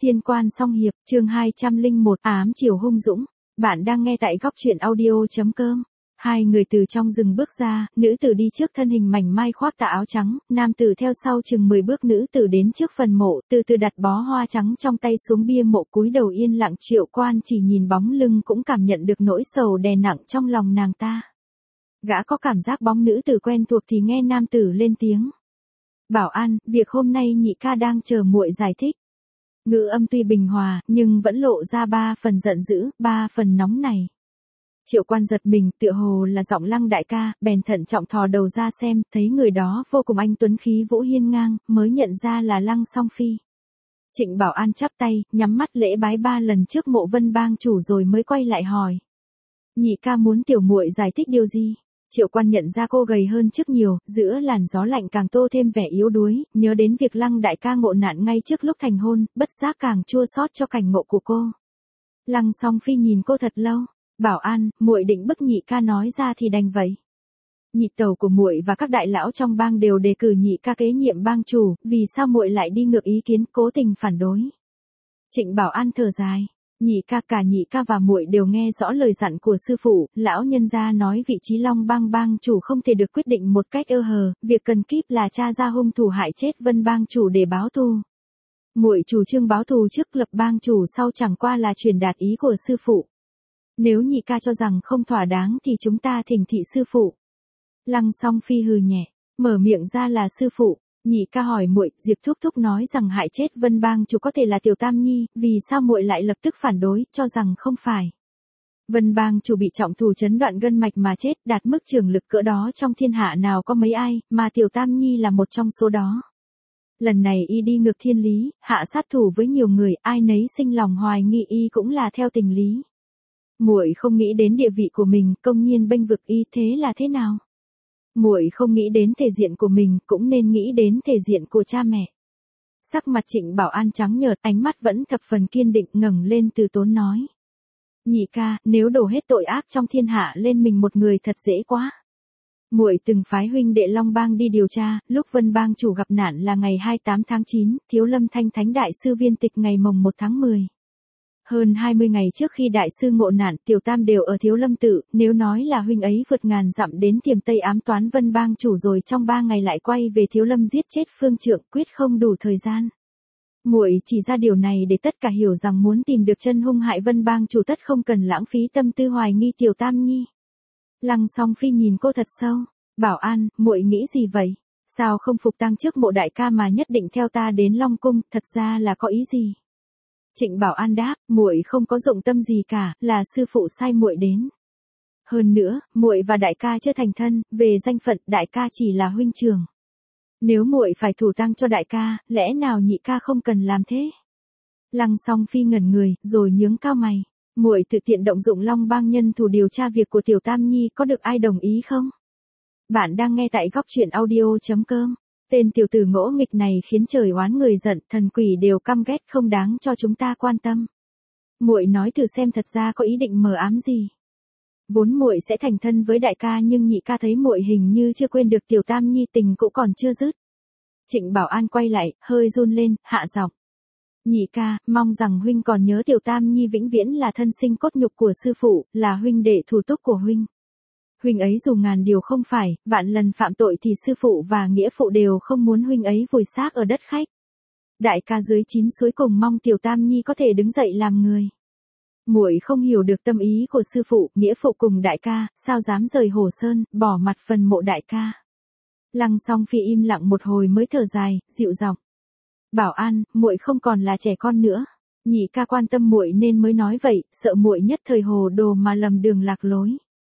Thiên Quan Song Hiệp, chương 201, ám chiều hung dũng. Bạn đang nghe tại góc truyện audio.com. Hai người từ trong rừng bước ra, nữ tử đi trước thân hình mảnh mai khoác tà áo trắng, nam tử theo sau chừng 10 bước, nữ tử đến trước phần mộ, từ từ đặt bó hoa trắng trong tay xuống bia mộ, cúi đầu yên lặng. Triệu Quan chỉ nhìn bóng lưng cũng cảm nhận được nỗi sầu đè nặng trong lòng nàng ta. Gã có cảm giác bóng nữ tử quen thuộc thì nghe nam tử lên tiếng. Bảo An, việc hôm nay nhị ca đang chờ muội giải thích. Ngữ âm tuy bình hòa, nhưng vẫn lộ ra 3 phần giận dữ, 3 phần nóng này. Triệu Quan giật mình, tựa hồ là giọng Lăng đại ca, bèn thận trọng thò đầu ra xem, thấy người đó vô cùng anh tuấn khí vũ hiên ngang, mới nhận ra là Lăng Song Phi. Trịnh Bảo An chắp tay, nhắm mắt lễ bái 3 lần trước mộ Vân Bang chủ rồi mới quay lại hỏi. Nhị ca muốn tiểu muội giải thích điều gì? Triệu Quan nhận ra cô gầy hơn trước nhiều, giữa làn gió lạnh càng tô thêm vẻ yếu đuối, nhớ đến việc Lăng đại ca ngộ nạn ngay trước lúc thành hôn, bất giác càng chua xót cho cảnh ngộ của cô. Lăng Song Phi nhìn cô thật lâu. Bảo An, muội định bức nhị ca nói ra thì đành vậy. Nhị tẩu của muội và các đại lão trong bang đều đề cử nhị ca kế nhiệm bang chủ, vì sao muội lại đi ngược ý kiến, cố tình phản đối? Trịnh Bảo An thở dài. Nhị ca và muội đều nghe rõ lời dặn của sư phụ, lão nhân gia nói vị trí Long Bang bang chủ không thể được quyết định một cách ơ hờ, việc cần kíp là tra ra hung thủ hại chết Vân bang chủ để báo thù. Muội chủ trương báo thù trước lập bang chủ sau chẳng qua là truyền đạt ý của sư phụ. Nếu nhị ca cho rằng không thỏa đáng thì chúng ta thỉnh thị sư phụ. Lăng Song Phi hừ nhẹ, mở miệng ra là sư phụ. Nhị ca hỏi muội, Diệp thúc thúc nói rằng hại chết Vân bang chủ có thể là Tiểu Tam Nhi, vì sao muội lại lập tức phản đối, cho rằng không phải. Vân bang chủ bị trọng thù chấn đoạn gân mạch mà chết, đạt mức trường lực cỡ đó trong thiên hạ nào có mấy ai, mà Tiểu Tam Nhi là một trong số đó. Lần này y đi ngược thiên lý, hạ sát thủ với nhiều người, ai nấy sinh lòng hoài nghi y cũng là theo tình lý. Muội không nghĩ đến địa vị của mình, công nhiên bênh vực y, thế là thế nào? Muội không nghĩ đến thể diện của mình, cũng nên nghĩ đến thể diện của cha mẹ. Sắc mặt Trịnh Bảo An trắng nhợt, ánh mắt vẫn thập phần kiên định, ngẩng lên từ tốn nói. Nhị ca, nếu đổ hết tội ác trong thiên hạ lên mình một người thật dễ quá. Muội từng phái huynh đệ Long Bang đi điều tra, lúc Vân bang chủ gặp nạn là ngày 28 tháng 9, Thiếu Lâm Thanh Thánh đại sư viên tịch ngày mồng 1 tháng 10. Hơn 20 ngày trước khi đại sư ngộ nạn, Tiểu Tam đều ở Thiếu Lâm tự, nếu nói là huynh ấy vượt ngàn dặm đến Tiềm Tây ám toán Vân bang chủ rồi trong 3 ngày lại quay về Thiếu Lâm giết chết Phương Trượng, quyết không đủ thời gian. Muội chỉ ra điều này để tất cả hiểu rằng muốn tìm được chân hung hại Vân bang chủ tất không cần lãng phí tâm tư hoài nghi Tiểu Tam Nhi. Lăng Song Phi nhìn cô thật sâu. Bảo An, muội nghĩ gì vậy? Sao không phục tang trước mộ đại ca mà nhất định theo ta đến Long cung, thật ra là có ý gì? Trịnh Bảo An đáp, muội không có dụng tâm gì cả, là sư phụ sai muội đến. Hơn nữa, muội và đại ca chưa thành thân, về danh phận đại ca chỉ là huynh trưởng. Nếu muội phải thủ tang cho đại ca, lẽ nào nhị ca không cần làm thế? Lăng Song Phi ngẩn người, rồi nhướng cao mày. Muội tự tiện động dụng Long Bang nhân thủ điều tra việc của Tiểu Tam Nhi, có được ai đồng ý không? Bạn đang nghe tại góc truyện audio.com. Tên tiểu tử ngỗ nghịch này khiến trời oán người giận, thần quỷ đều căm ghét, không đáng cho chúng ta quan tâm. Muội nói thử xem thật ra có ý định mờ ám gì. Vốn muội sẽ thành thân với đại ca nhưng nhị ca thấy muội hình như chưa quên được Tiểu Tam Nhi, tình cũng còn chưa dứt. Trịnh Bảo An quay lại, hơi run lên, hạ giọng. Nhị ca, mong rằng huynh còn nhớ Tiểu Tam Nhi vĩnh viễn là thân sinh cốt nhục của sư phụ, là huynh đệ thủ túc của huynh. Huynh ấy dù ngàn điều không phải, vạn lần phạm tội thì sư phụ và nghĩa phụ đều không muốn huynh ấy vùi xác ở đất khách. Đại ca dưới 9 suối cùng mong Tiểu Tam Nhi có thể đứng dậy làm người. Muội không hiểu được tâm ý của sư phụ, nghĩa phụ cùng đại ca, sao dám rời Hồ Sơn, bỏ mặt phần mộ đại ca. Lăng Song Phi im lặng một hồi mới thở dài, dịu giọng. Bảo An, muội không còn là trẻ con nữa. Nhị ca quan tâm muội nên mới nói vậy, sợ muội nhất thời hồ đồ mà lầm đường lạc lối.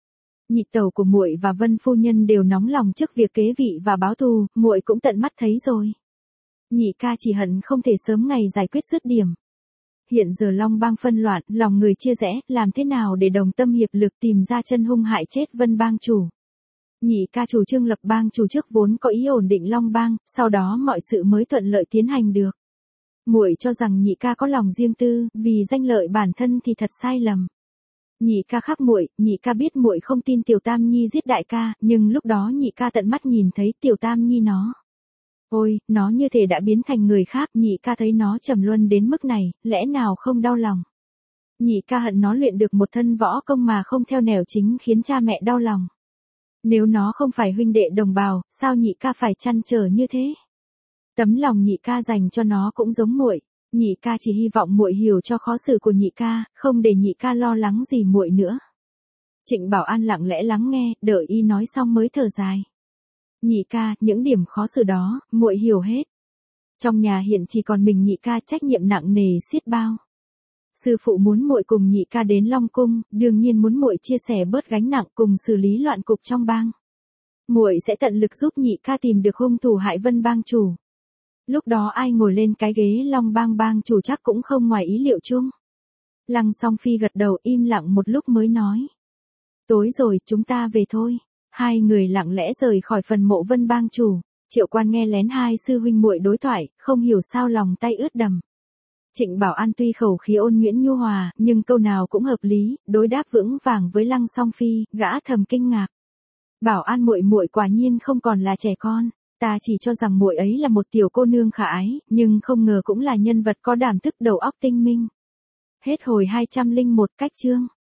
Nhị tẩu của muội và Vân phu nhân đều nóng lòng trước việc kế vị và báo thù, muội cũng tận mắt thấy rồi. Nhị ca chỉ hận không thể sớm ngày giải quyết dứt điểm. Hiện giờ Long Bang phân loạn, lòng người chia rẽ, làm thế nào để đồng tâm hiệp lực tìm ra chân hung hại chết Vân bang chủ? Nhị ca chủ trương lập bang chủ trước vốn có ý ổn định Long Bang, sau đó mọi sự mới thuận lợi tiến hành được. Muội cho rằng nhị ca có lòng riêng tư, vì danh lợi bản thân thì thật sai lầm. Nhị ca khác muội, nhị ca biết muội không tin Tiểu Tam Nhi giết đại ca, nhưng lúc đó nhị ca tận mắt nhìn thấy Tiểu Tam Nhi nó. Ôi, nó như thể đã biến thành người khác, nhị ca thấy nó trầm luân đến mức này, lẽ nào không đau lòng. Nhị ca hận nó luyện được một thân võ công mà không theo nẻo chính khiến cha mẹ đau lòng. Nếu nó không phải huynh đệ đồng bào, sao nhị ca phải trăn trở như thế? Tấm lòng nhị ca dành cho nó cũng giống muội, nhị ca chỉ hy vọng muội hiểu cho khó xử của nhị ca, không để nhị ca lo lắng gì muội nữa. Trịnh Bảo An lặng lẽ lắng nghe, đợi y nói xong mới thở dài. Nhị ca, những điểm khó xử đó, muội hiểu hết. Trong nhà hiện chỉ còn mình nhị ca, trách nhiệm nặng nề xiết bao. Sư phụ muốn muội cùng nhị ca đến Long Cung, đương nhiên muốn muội chia sẻ bớt gánh nặng cùng xử lý loạn cục trong bang. Muội sẽ tận lực giúp nhị ca tìm được hung thủ hại Vân bang chủ. Lúc đó ai ngồi lên cái ghế Long bang bang chủ chắc cũng không ngoài ý liệu chung. Lăng Song Phi gật đầu im lặng một lúc mới nói. Tối rồi, chúng ta về thôi. Hai người lặng lẽ rời khỏi phần mộ Vân bang chủ. Triệu Quan nghe lén hai sư huynh muội đối thoại, không hiểu sao lòng tay ướt đầm. Trịnh Bảo An tuy khẩu khí ôn nhuyễn nhu hòa, nhưng câu nào cũng hợp lý, đối đáp vững vàng với Lăng Song Phi, gã thầm kinh ngạc. Bảo An muội muội quả nhiên không còn là trẻ con, ta chỉ cho rằng muội ấy là một tiểu cô nương khả ái, nhưng không ngờ cũng là nhân vật có đảm thức đầu óc tinh minh. Hết hồi 201 cách chương.